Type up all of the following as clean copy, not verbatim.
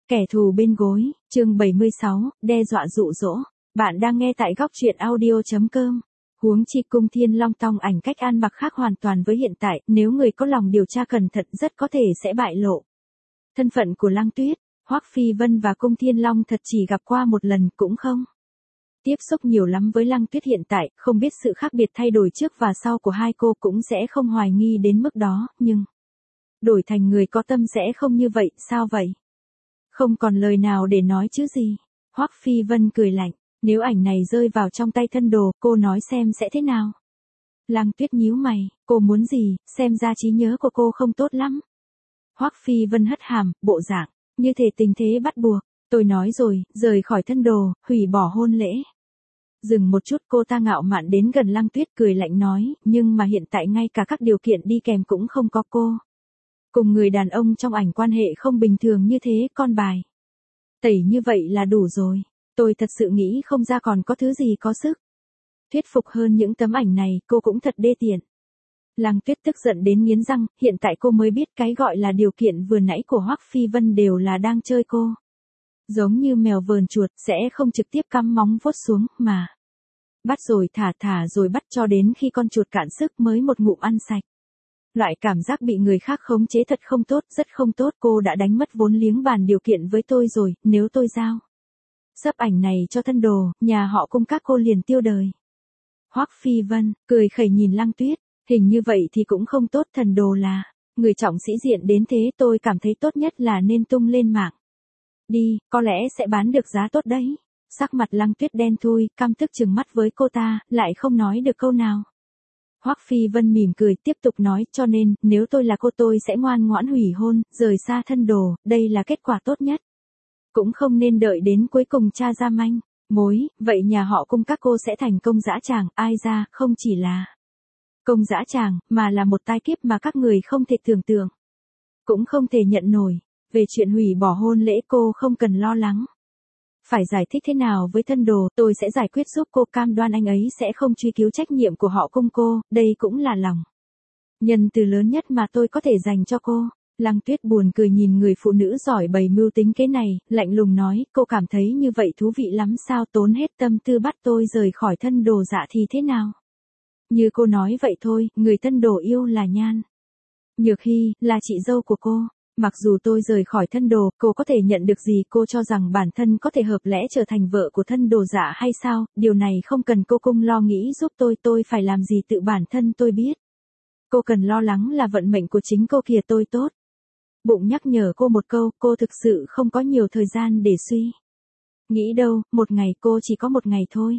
Kẻ thù bên gối, chương 76, đe dọa dụ dỗ. Bạn đang nghe tại góc truyện audio.com. Huống chi Cung Thiên Long Tong ảnh cách ăn mặc khác hoàn toàn với hiện tại, nếu người có lòng điều tra cẩn thận rất có thể sẽ bại lộ. Thân phận của Lăng Tuyết, Hoắc Phi Vân và Cung Thiên Long thật chỉ gặp qua một lần cũng không. Tiếp xúc nhiều lắm với Lăng Tuyết hiện tại, không biết sự khác biệt thay đổi trước và sau của hai cô cũng sẽ không hoài nghi đến mức đó, nhưng đổi thành người có tâm sẽ không như vậy, sao vậy? Không còn lời nào để nói chứ gì. Hoắc Phi Vân cười lạnh, nếu ảnh này rơi vào trong tay thân đồ, cô nói xem sẽ thế nào? Lăng Tuyết nhíu mày, cô muốn gì, xem ra trí nhớ của cô không tốt lắm. Hoắc Phi Vân hất hàm, bộ dạng, như thể tình thế bắt buộc, tôi nói rồi, rời khỏi thân đồ, hủy bỏ hôn lễ. Dừng một chút, cô ta ngạo mạn đến gần Lăng Tuyết cười lạnh nói, nhưng mà hiện tại ngay cả các điều kiện đi kèm cũng không có cô. Cùng người đàn ông trong ảnh quan hệ không bình thường như thế, con bài tẩy như vậy là đủ rồi. Tôi thật sự nghĩ không ra còn có thứ gì có sức thuyết phục hơn những tấm ảnh này, cô cũng thật đê tiện. Lăng Tuyết tức giận đến nghiến răng, hiện tại cô mới biết cái gọi là điều kiện vừa nãy của Hoắc Phi Vân đều là đang chơi cô. Giống như mèo vờn chuột, sẽ không trực tiếp cắm móng vuốt xuống, mà bắt rồi thả rồi bắt cho đến khi con chuột cạn sức mới một ngụm ăn sạch. Loại cảm giác bị người khác khống chế thật không tốt, rất không tốt. Cô đã đánh mất vốn liếng bàn điều kiện với tôi rồi, nếu tôi giao sấp ảnh này cho thân đồ, nhà họ Cung các cô liền tiêu đời. Hoắc Phi Vân cười khẩy nhìn Lăng Tuyết, hình như vậy thì cũng không tốt, thần đồ là người trọng sĩ diện đến thế, tôi cảm thấy tốt nhất là nên tung lên mạng đi, có lẽ sẽ bán được giá tốt đấy. Sắc mặt Lăng Tuyết đen thui, căm tức trừng mắt với cô ta, lại không nói được câu nào. Hoắc Phi Vân mỉm cười tiếp tục nói, cho nên, nếu tôi là cô tôi sẽ ngoan ngoãn hủy hôn, rời xa thân đồ, đây là kết quả tốt nhất. Cũng không nên đợi đến cuối cùng tra ra manh mối, vậy nhà họ Cung các cô sẽ thành công dã tràng, ai ra, không chỉ là công dã tràng, mà là một tai kiếp mà các người không thể tưởng tượng, cũng không thể nhận nổi. Về chuyện hủy bỏ hôn lễ cô không cần lo lắng. Phải giải thích thế nào với thân đồ, tôi sẽ giải quyết giúp cô, cam đoan anh ấy sẽ không truy cứu trách nhiệm của họ Cung cô, đây cũng là lòng nhân từ lớn nhất mà tôi có thể dành cho cô. Lăng Tuyết buồn cười nhìn người phụ nữ giỏi bày mưu tính kế này, lạnh lùng nói, cô cảm thấy như vậy thú vị lắm sao, tốn hết tâm tư bắt tôi rời khỏi thân đồ dạ thì thế nào? Như cô nói vậy thôi, người thân đồ yêu là Nhan Nhược Hy, là chị dâu của cô. Mặc dù tôi rời khỏi thân đồ, cô có thể nhận được gì? Cô cho rằng bản thân có thể hợp lẽ trở thành vợ của thân đồ dạ hay sao? Điều này không cần cô Cung lo nghĩ giúp tôi phải làm gì tự bản thân tôi biết. Cô cần lo lắng là vận mệnh của chính cô kìa. Tôi tốt bụng nhắc nhở cô một câu, cô thực sự không có nhiều thời gian để suy nghĩ đâu, một ngày cô chỉ có một ngày thôi.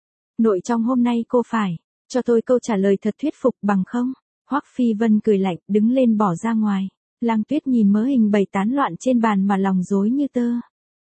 Nội trong hôm nay cô phải cho tôi câu trả lời thật thuyết phục, bằng không. Hoắc Phi Vân cười lạnh, đứng lên bỏ ra ngoài. Lăng Tuyết nhìn mớ hình bày tán loạn trên bàn mà lòng rối như tơ.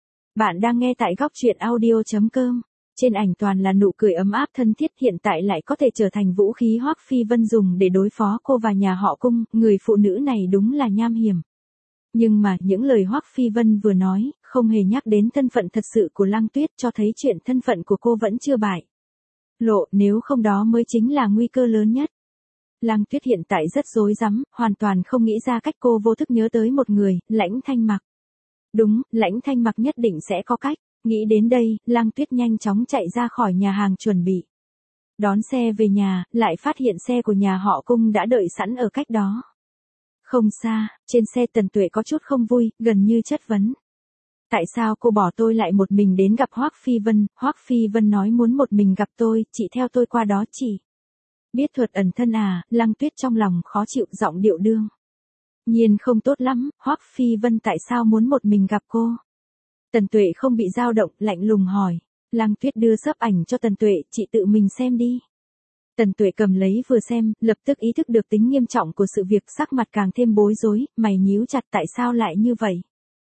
Bạn đang nghe tại góc truyện audio.com. Trên ảnh toàn là nụ cười ấm áp thân thiết, hiện tại lại có thể trở thành vũ khí Hoắc Phi Vân dùng để đối phó cô và nhà họ Cung, người phụ nữ này đúng là nham hiểm. Nhưng mà những lời Hoắc Phi Vân vừa nói, không hề nhắc đến thân phận thật sự của Lăng Tuyết, cho thấy chuyện thân phận của cô vẫn chưa bại lộ, nếu không đó mới chính là nguy cơ lớn nhất. Lăng Tuyết hiện tại rất rối rắm, hoàn toàn không nghĩ ra cách. Cô vô thức nhớ tới một người, Lãnh Thanh Mặc. Đúng, Lãnh Thanh Mặc nhất định sẽ có cách. Nghĩ đến đây, Lăng Tuyết nhanh chóng chạy ra khỏi nhà hàng chuẩn bị đón xe về nhà, lại phát hiện xe của nhà họ Cung đã đợi sẵn ở cách đó không xa. Trên xe Tần Tuệ có chút không vui, gần như chất vấn. Tại sao cô bỏ tôi lại một mình đến gặp Hoắc Phi Vân? Hoắc Phi Vân nói muốn một mình gặp tôi, chị theo tôi qua đó chỉ biết thuật ẩn thân à? Lăng Tuyết trong lòng khó chịu, giọng điệu đương nhiên không tốt lắm. Hoắc Phi Vân tại sao muốn một mình gặp cô? Tần Tuệ không bị dao động, lạnh lùng hỏi. Lăng Tuyết đưa sấp ảnh cho Tần Tuệ, chị tự mình xem đi. Tần Tuệ cầm lấy vừa xem, lập tức ý thức được tính nghiêm trọng của sự việc, sắc mặt càng thêm bối rối, mày nhíu chặt, tại sao lại như vậy?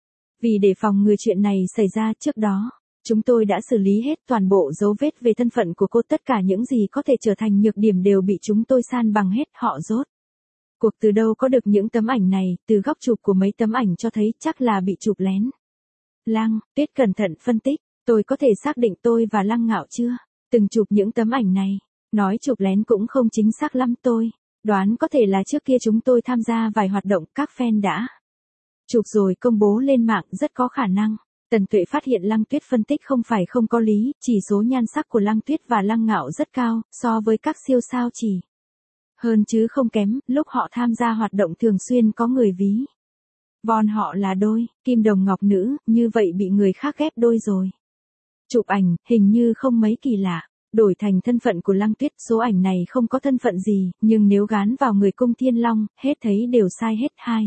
Vì để phòng ngừa chuyện này xảy ra, trước đó chúng tôi đã xử lý hết toàn bộ dấu vết về thân phận của cô, tất cả những gì có thể trở thành nhược điểm đều bị chúng tôi san bằng hết. Họ rốt cuộc từ đâu có được những tấm ảnh này? Từ góc chụp của mấy tấm ảnh cho thấy chắc là bị chụp lén. Lăng Tuyết cẩn thận phân tích, tôi có thể xác định tôi và Lăng Ngạo chưa từng chụp những tấm ảnh này. Nói chụp lén cũng không chính xác lắm, tôi đoán có thể là trước kia chúng tôi tham gia vài hoạt động, các fan đã Chụp rồi công bố lên mạng rất có khả năng. Tần Tuệ phát hiện Lăng Tuyết phân tích không phải không có lý, chỉ số nhan sắc của Lăng Tuyết và Lăng Ngạo rất cao, so với các siêu sao chỉ hơn chứ không kém, lúc họ tham gia hoạt động thường xuyên có người ví von họ là đôi, kim đồng ngọc nữ, như vậy bị người khác ghép đôi rồi. Chụp ảnh, hình như không mấy kỳ lạ. Đổi thành thân phận của Lăng Tuyết, số ảnh này không có thân phận gì, nhưng nếu gán vào người cung Thiên Long, hết thấy đều sai hết hai.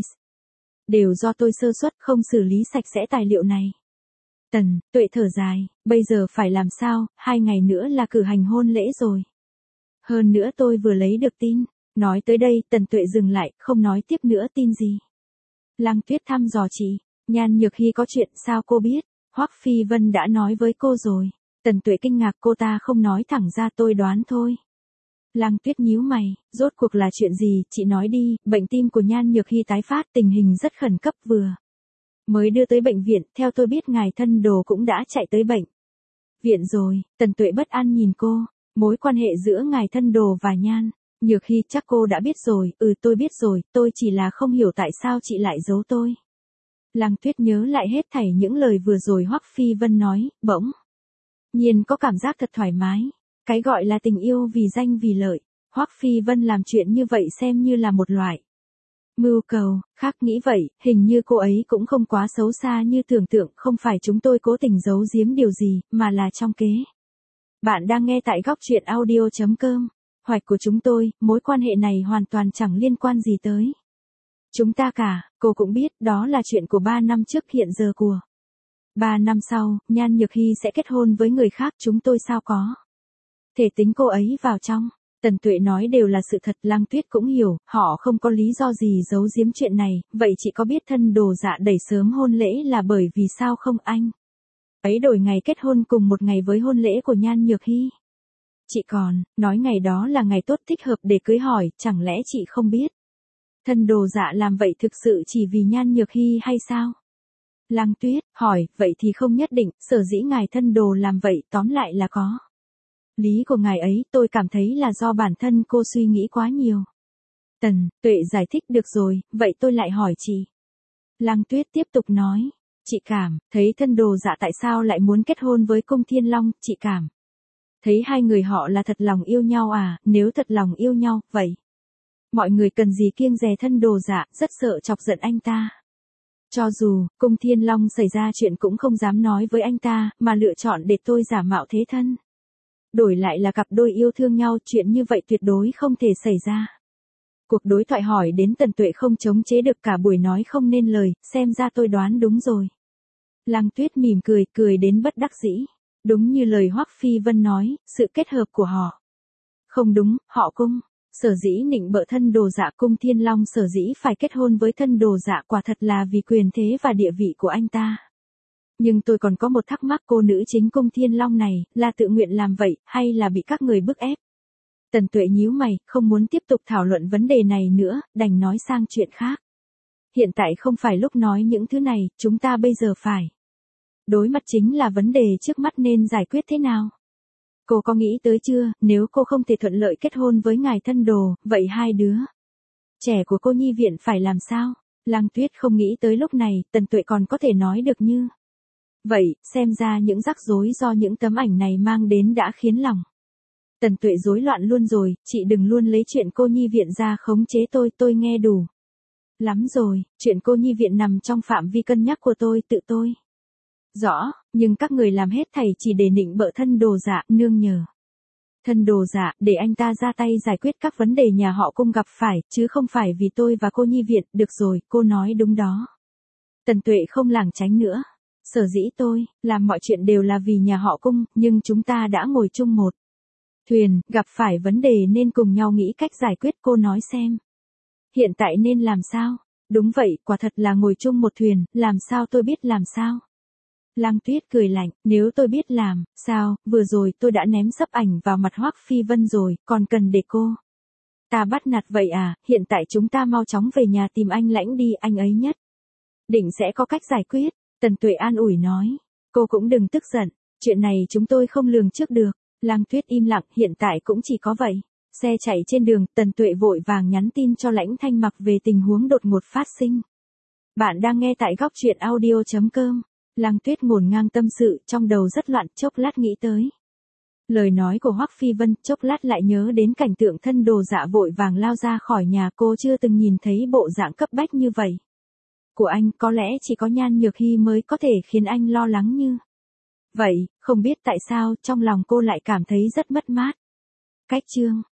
Đều do tôi sơ suất không xử lý sạch sẽ tài liệu này. Tần Tuệ thở dài, bây giờ phải làm sao, 2 ngày nữa là cử hành hôn lễ rồi. Hơn nữa tôi vừa lấy được tin. Nói tới đây, Tần Tuệ dừng lại, không nói tiếp nữa tin gì. Lăng Tuyết thăm dò chị, Nhan Nhược Hy có chuyện sao cô biết? Hoắc Phi Vân đã nói với cô rồi. Tần Tuệ kinh ngạc, cô ta không nói thẳng ra, tôi đoán thôi. Lăng Tuyết nhíu mày, rốt cuộc là chuyện gì, chị nói đi. Bệnh tim của Nhan Nhược Hy tái phát, tình hình rất khẩn cấp, vừa mới đưa tới bệnh viện, theo tôi biết ngài thân đồ cũng đã chạy tới bệnh viện rồi. Tần Tuệ bất an nhìn cô, mối quan hệ giữa ngài thân đồ và Nhan Nhược Hy chắc cô đã biết rồi. Tôi biết rồi, tôi chỉ là không hiểu tại sao chị lại giấu tôi. Lăng Tuyết nhớ lại hết thảy những lời vừa rồi Hoắc Phi Vân nói, bỗng nhiên có cảm giác thật thoải mái. Cái gọi là tình yêu vì danh vì lợi, Hoắc Phi Vân làm chuyện như vậy xem như là một loại mưu cầu. Khác nghĩ vậy, hình như cô ấy cũng không quá xấu xa như tưởng tượng, không phải chúng tôi cố tình giấu giếm điều gì, mà là trong kế. Bạn đang nghe tại góc truyện audio.com. Hoạch của chúng tôi, mối quan hệ này hoàn toàn chẳng liên quan gì tới chúng ta cả. Cô cũng biết, đó là chuyện của 3 năm trước, hiện giờ của 3 năm sau, Nhan Nhược Hy sẽ kết hôn với người khác, chúng tôi sao có thể tính cô ấy vào trong. Tần Tuệ nói đều là sự thật. Lăng Tuyết cũng hiểu, họ không có lý do gì giấu giếm chuyện này. Vậy chị có biết thân đồ dạ đẩy sớm hôn lễ là bởi vì sao không anh? Ấy đổi ngày kết hôn cùng một ngày với hôn lễ của Nhan Nhược Hy. Chị còn nói ngày đó là ngày tốt thích hợp để cưới hỏi, chẳng lẽ chị không biết? Thân đồ dạ làm vậy thực sự chỉ vì Nhan Nhược Hy hay sao? Lăng Tuyết hỏi, vậy thì không nhất định, sở dĩ ngài thân đồ làm vậy tóm lại là có lý của ngài ấy, tôi cảm thấy là do bản thân cô suy nghĩ quá nhiều. Tần Tuệ giải thích, được rồi, vậy tôi lại hỏi chị. Lăng Tuyết tiếp tục nói, chị cảm thấy thân đồ dạ tại sao lại muốn kết hôn với cung Thiên Long, chị cảm thấy hai người họ là thật lòng yêu nhau à? Nếu thật lòng yêu nhau, vậy mọi người cần gì kiêng dè thân đồ dạ, rất sợ chọc giận anh ta. Cho dù cung Thiên Long xảy ra chuyện cũng không dám nói với anh ta, mà lựa chọn để tôi giả mạo thế thân. Đổi lại là cặp đôi yêu thương nhau, chuyện như vậy tuyệt đối không thể xảy ra. Cuộc đối thoại hỏi đến Tần Tuệ không chống chế được, cả buổi nói không nên lời, xem ra tôi đoán đúng rồi. Lăng Tuyết mỉm cười, cười đến bất đắc dĩ. Đúng như lời Hoắc Phi Vân nói, sự kết hợp của họ không đúng, họ cung sở dĩ nịnh bợ thân đồ dạ, cung Thiên Long sở dĩ phải kết hôn với thân đồ dạ quả thật là vì quyền thế và địa vị của anh ta. Nhưng tôi còn có một thắc mắc, cô nữ chính cung Thiên Long này, là tự nguyện làm vậy, hay là bị các người bức ép? Tần Tuệ nhíu mày, không muốn tiếp tục thảo luận vấn đề này nữa, đành nói sang chuyện khác. Hiện tại không phải lúc nói những thứ này, chúng ta bây giờ phải đối mặt chính là vấn đề trước mắt nên giải quyết thế nào. Cô có nghĩ tới chưa, nếu cô không thể thuận lợi kết hôn với ngài thân đồ, vậy hai đứa trẻ của cô nhi viện phải làm sao? Lăng Tuyết không nghĩ tới lúc này, Tần Tuệ còn có thể nói được như vậy, xem ra những rắc rối do những tấm ảnh này mang đến đã khiến lòng Tần Tuệ rối loạn luôn rồi. Chị đừng luôn lấy chuyện cô nhi viện ra khống chế tôi nghe đủ lắm rồi, chuyện cô nhi viện nằm trong phạm vi cân nhắc của tôi, tự tôi rõ, nhưng các người làm hết thảy chỉ để nịnh bợ thân đồ dạ, nương nhờ thân đồ dạ, để anh ta ra tay giải quyết các vấn đề nhà họ cung gặp phải, chứ không phải vì tôi và cô nhi viện. Được rồi, cô nói đúng đó. Tần Tuệ không lảng tránh nữa. Sở dĩ tôi làm mọi chuyện đều là vì nhà họ cung, nhưng chúng ta đã ngồi chung một thuyền, gặp phải vấn đề nên cùng nhau nghĩ cách giải quyết, cô nói xem. Hiện tại nên làm sao? Đúng vậy, quả thật là ngồi chung một thuyền, làm sao tôi biết làm sao? Lăng Tuyết cười lạnh, nếu tôi biết làm sao, vừa rồi tôi đã ném sấp ảnh vào mặt Hoắc Phi Vân rồi, còn cần để cô ta bắt nạt vậy à? Hiện tại chúng ta mau chóng về nhà tìm anh Lãnh đi, anh ấy nhất định sẽ có cách giải quyết. Tần Tuệ an ủi nói, cô cũng đừng tức giận, chuyện này chúng tôi không lường trước được. Lăng Tuyết im lặng, hiện tại cũng chỉ có vậy. Xe chạy trên đường, Tần Tuệ vội vàng nhắn tin cho Lãnh Thanh Mặc về tình huống đột ngột phát sinh Bạn đang nghe tại góc truyện audio.com. Lăng Tuyết ngổn ngang tâm sự, trong đầu rất loạn, chốc lát nghĩ tới lời nói của Hoắc Phi Vân, chốc lát lại nhớ đến cảnh tượng thân đồ dạ vội vàng lao ra khỏi nhà, cô chưa từng nhìn thấy bộ dạng cấp bách như vậy của anh, có lẽ chỉ có Nhan Nhược Hy mới có thể khiến anh lo lắng như vậy, không biết tại sao trong lòng cô lại cảm thấy rất mất mát. Cách chương